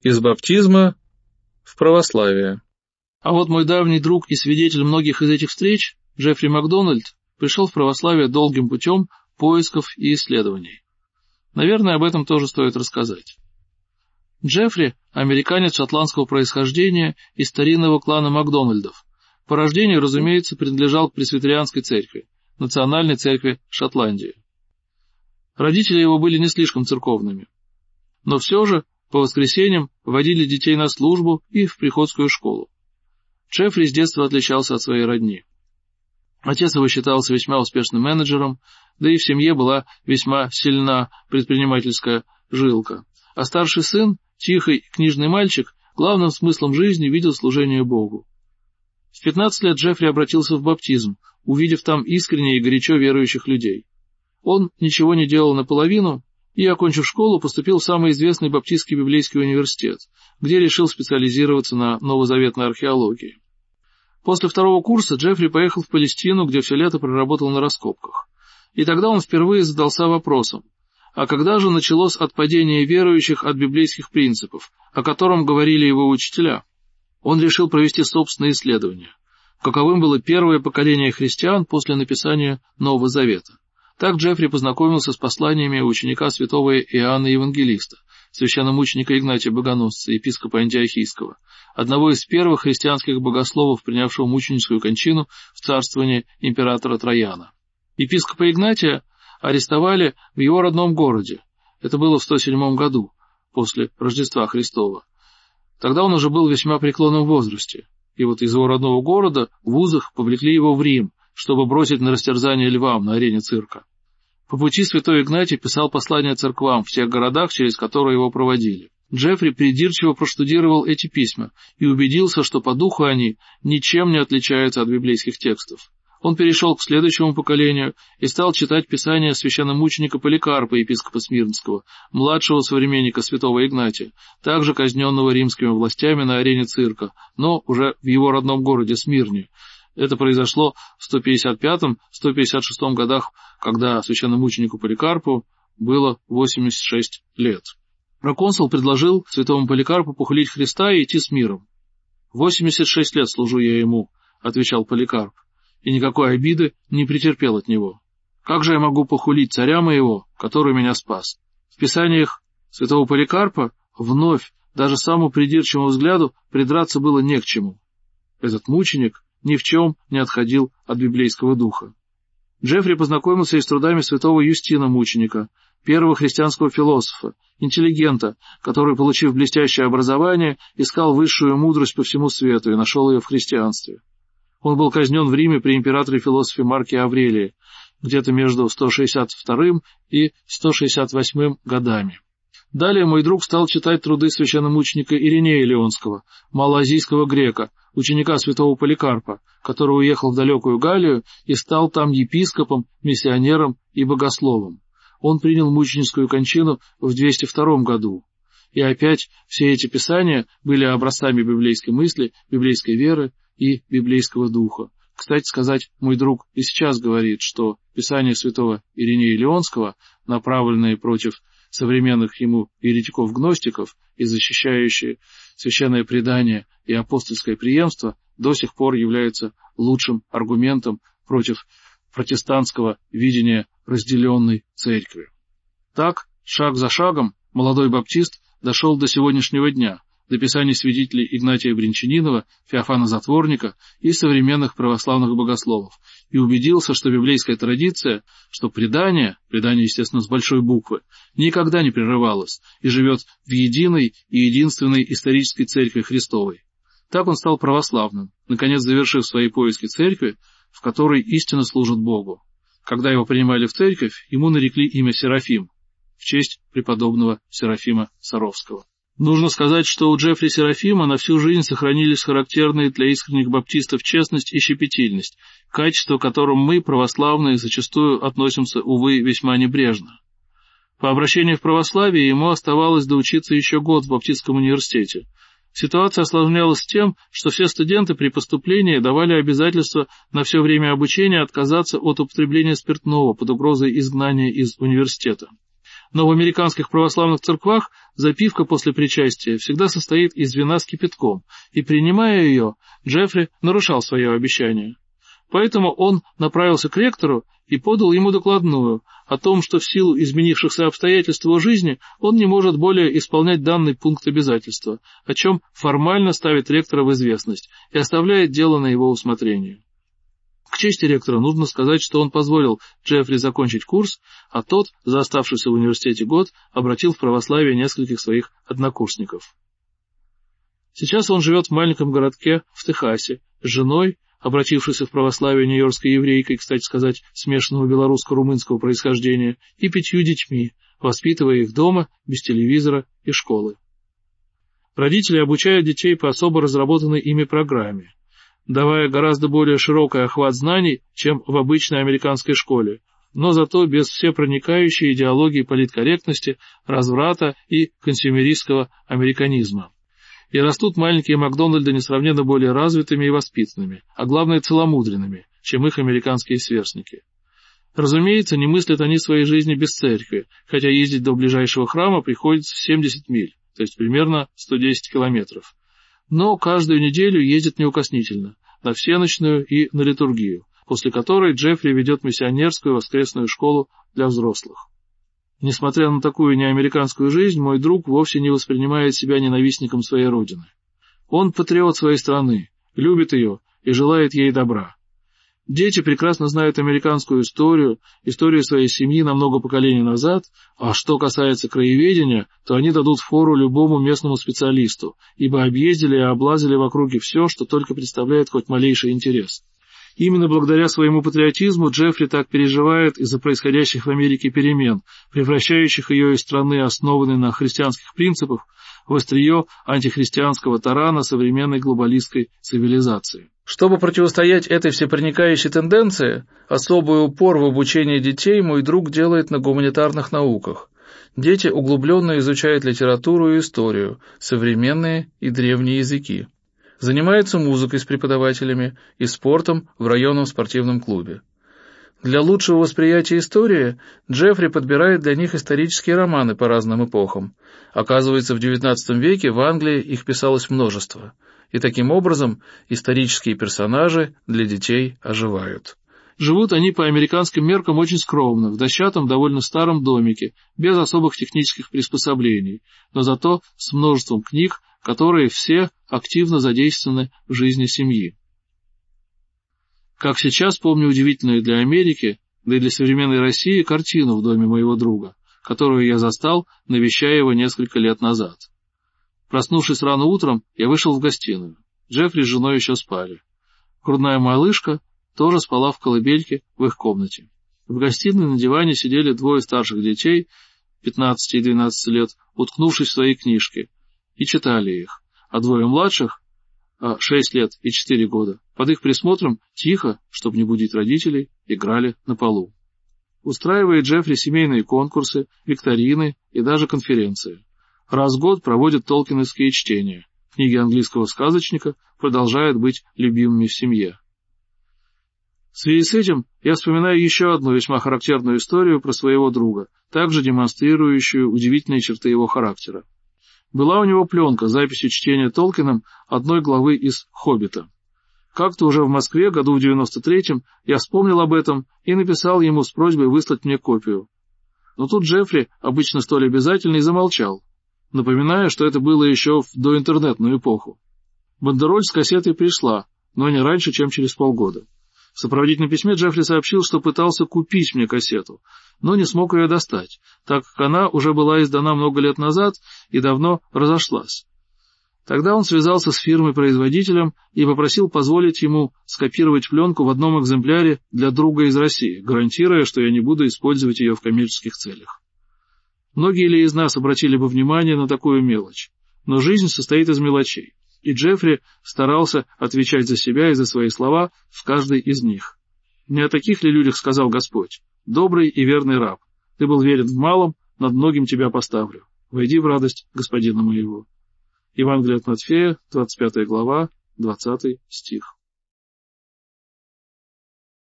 Из баптизма в православие. А вот мой давний друг и свидетель многих из этих встреч, Джеффри Макдональд, пришел в православие долгим путем поисков и исследований. Наверное, об этом тоже стоит рассказать. Джеффри – американец шотландского происхождения из старинного клана Макдональдов. По рождению, разумеется, принадлежал к пресвитерианской церкви, национальной церкви Шотландии. Родители его были не слишком церковными. Но все же по воскресеньям водили детей на службу и в приходскую школу. Джеффри с детства отличался от своей родни. Отец его считался весьма успешным менеджером, да и в семье была весьма сильна предпринимательская жилка. А старший сын, тихий книжный мальчик, главным смыслом жизни видел служение Богу. В 15 лет Джеффри обратился в баптизм, увидев там искренне и горячо верующих людей. Он ничего не делал наполовину и, окончив школу, поступил в самый известный баптистский библейский университет, где решил специализироваться на новозаветной археологии. После второго курса Джеффри поехал в Палестину, где все лето проработал на раскопках. И тогда он впервые задался вопросом, а когда же началось отпадение верующих от библейских принципов, о котором говорили его учителя? Он решил провести собственные исследования, каковым было первое поколение христиан после написания Нового Завета. Так Джеффри познакомился с посланиями ученика святого Иоанна Евангелиста, священномученика Игнатия Богоносца, епископа Антиохийского, одного из первых христианских богословов, принявшего мученическую кончину в царствовании императора Трояна. Епископа Игнатия арестовали в его родном городе. Это было в 107 году, после Рождества Христова. Тогда он уже был в весьма преклонном возрасте, и вот из его родного города в узах повлекли его в Рим, чтобы бросить на растерзание львам на арене цирка. По пути святой Игнатий писал послания церквам в тех городах, через которые его проводили. Джеффри придирчиво проштудировал эти письма и убедился, что по духу они ничем не отличаются от библейских текстов. Он перешел к следующему поколению и стал читать писания священномученика Поликарпа, епископа Смирнского, младшего современника святого Игнатия, также казненного римскими властями на арене цирка, но уже в его родном городе Смирне. Это произошло в 155-156 годах, когда священномученику Поликарпу было 86 лет. Проконсул предложил святому Поликарпу похулить Христа и идти с миром. 86 лет служу я ему, — отвечал Поликарп, — и никакой обиды не претерпел от него. Как же я могу похулить царя моего, который меня спас? В писаниях святого Поликарпа вновь, даже самому придирчивому взгляду, придраться было не к чему. Этот мученик ни в чем не отходил от библейского духа. Джеффри познакомился и с трудами святого Юстина Мученика, первого христианского философа, интеллигента, который, получив блестящее образование, искал высшую мудрость по всему свету и нашел ее в христианстве. Он был казнен в Риме при императоре-философе Марке Аврелии, где-то между 162 и 168 годами. Далее мой друг стал читать труды священномученика Иринея Леонского, малоазийского грека, ученика святого Поликарпа, который уехал в далекую Галлию и стал там епископом, миссионером и богословом. Он принял мученическую кончину в 202 году. И опять все эти писания были образцами библейской мысли, библейской веры и библейского духа. Кстати сказать, мой друг и сейчас говорит, что писания святого Иринея Леонского, направленные против современных ему еретиков-гностиков и защищающие священное предание и апостольское преемство, до сих пор являются лучшим аргументом против протестантского видения разделенной церкви. Так, шаг за шагом, молодой баптист дошел до сегодняшнего дня, до писаний святителей Игнатия Брянчанинова, Феофана Затворника и современных православных богословов, и убедился, что библейская традиция, что предание, естественно, с большой буквы, никогда не прерывалось и живет в единой и единственной исторической церкви Христовой. Так он стал православным, наконец завершив свои поиски церкви, в которой истинно служит Богу. Когда его принимали в церковь, ему нарекли имя Серафим, в честь преподобного Серафима Саровского. Нужно сказать, что у Джеффри Серафима на всю жизнь сохранились характерные для искренних баптистов честность и щепетильность, качества к которым мы, православные, зачастую относимся, увы, весьма небрежно. По обращению в православие ему оставалось доучиться еще год в Баптистском университете. Ситуация осложнялась тем, что все студенты при поступлении давали обязательство на все время обучения отказаться от употребления спиртного под угрозой изгнания из университета. Но в американских православных церквах запивка после причастия всегда состоит из вина с кипятком, и, принимая ее, Джеффри нарушал свое обещание. Поэтому он направился к ректору и подал ему докладную о том, что в силу изменившихся обстоятельств его жизни он не может более исполнять данный пункт обязательства, о чем формально ставит ректора в известность и оставляет дело на его усмотрение. К чести ректора нужно сказать, что он позволил Джеффри закончить курс, а тот, за оставшийся в университете год, обратил в православие нескольких своих однокурсников. Сейчас он живет в маленьком городке в Техасе с женой, обратившейся в православие нью-йоркской еврейкой, кстати сказать, смешанного белорусско-румынского происхождения, и 5 детьми, воспитывая их дома, без телевизора и школы. Родители обучают детей по особо разработанной ими программе, давая гораздо более широкий охват знаний, чем в обычной американской школе, но зато без всепроникающей идеологии политкорректности, разврата и консюмеристского американизма. И растут маленькие Макдональды несравненно более развитыми и воспитанными, а главное целомудренными, чем их американские сверстники. Разумеется, не мыслят они своей жизни без церкви, хотя ездить до ближайшего храма приходится 70 миль, то есть примерно 110 километров. Но каждую неделю ездит неукоснительно, на всеночную и на литургию, после которой Джеффри ведет миссионерскую воскресную школу для взрослых. Несмотря на такую неамериканскую жизнь, мой друг вовсе не воспринимает себя ненавистником своей родины. Он патриот своей страны, любит ее и желает ей добра. Дети прекрасно знают американскую историю своей семьи на много поколений назад, а что касается краеведения, то они дадут фору любому местному специалисту, ибо объездили и облазили в округе все, что только представляет хоть малейший интерес. Именно благодаря своему патриотизму Джеффри так переживает из-за происходящих в Америке перемен, превращающих ее из страны, основанной на христианских принципах, в острие антихристианского тарана современной глобалистской цивилизации. Чтобы противостоять этой всепроникающей тенденции, особый упор в обучении детей мой друг делает на гуманитарных науках. Дети углубленно изучают литературу и историю, современные и древние языки. Занимается музыкой с преподавателями и спортом в районном спортивном клубе. Для лучшего восприятия истории Джеффри подбирает для них исторические романы по разным эпохам. Оказывается, в XIX веке в Англии их писалось множество, и таким образом исторические персонажи для детей оживают. Живут они по американским меркам очень скромно, в дощатом, довольно старом домике, без особых технических приспособлений, но зато с множеством книг, которые все активно задействованы в жизни семьи. Как сейчас помню удивительную для Америки, да и для современной России, картину в доме моего друга, которую я застал, навещая его несколько лет назад. Проснувшись рано утром, я вышел в гостиную. Джеффри с женой еще спали. Грудная малышка тоже спала в колыбельке в их комнате. В гостиной на диване сидели 2 старших детей, 15 и 12 лет, уткнувшись в свои книжки, и читали их, а 2 младших, 6 лет и 4 года, под их присмотром тихо, чтобы не будить родителей, играли на полу. Устраивает Джеффри семейные конкурсы, викторины и даже конференции. Раз в год проводит толкиновские чтения. Книги английского сказочника продолжают быть любимыми в семье. В связи с этим я вспоминаю еще одну весьма характерную историю про своего друга, также демонстрирующую удивительные черты его характера. Была у него пленка с записью чтения Толкином одной главы из «Хоббита». Как-то уже в Москве, году в 93-м, я вспомнил об этом и написал ему с просьбой выслать мне копию. Но тут Джеффри, обычно столь обязательный, замолчал, напоминая, что это было еще в доинтернетную эпоху. Бандероль с кассетой пришла, но не раньше, чем через полгода. В сопроводительном письме Джеффри сообщил, что пытался купить мне кассету, но не смог ее достать, так как она уже была издана много лет назад и давно разошлась. Тогда он связался с фирмой-производителем и попросил позволить ему скопировать пленку в одном экземпляре для друга из России, гарантируя, что я не буду использовать ее в коммерческих целях. Многие ли из нас обратили бы внимание на такую мелочь? Но жизнь состоит из мелочей, и Джеффри старался отвечать за себя и за свои слова в каждой из них. «Не о таких ли людях сказал Господь? Добрый и верный раб, ты был верен в малом, над многим тебя поставлю. Войди в радость господина моего». Евангелие от Матфея, 25 глава, 20 стих.